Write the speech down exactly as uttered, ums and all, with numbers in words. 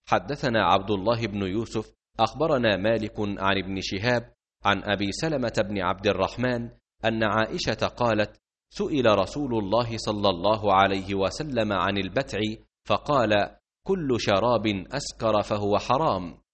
حدثنا عبد الله بن يوسف أخبرنا مالك عن ابن شهاب عن أبي سلمة بن عبد الرحمن أن عائشة قالت: سئل رسول الله صلى الله عليه وسلم عن البتع فقال: كل شراب أسكر فهو حرام.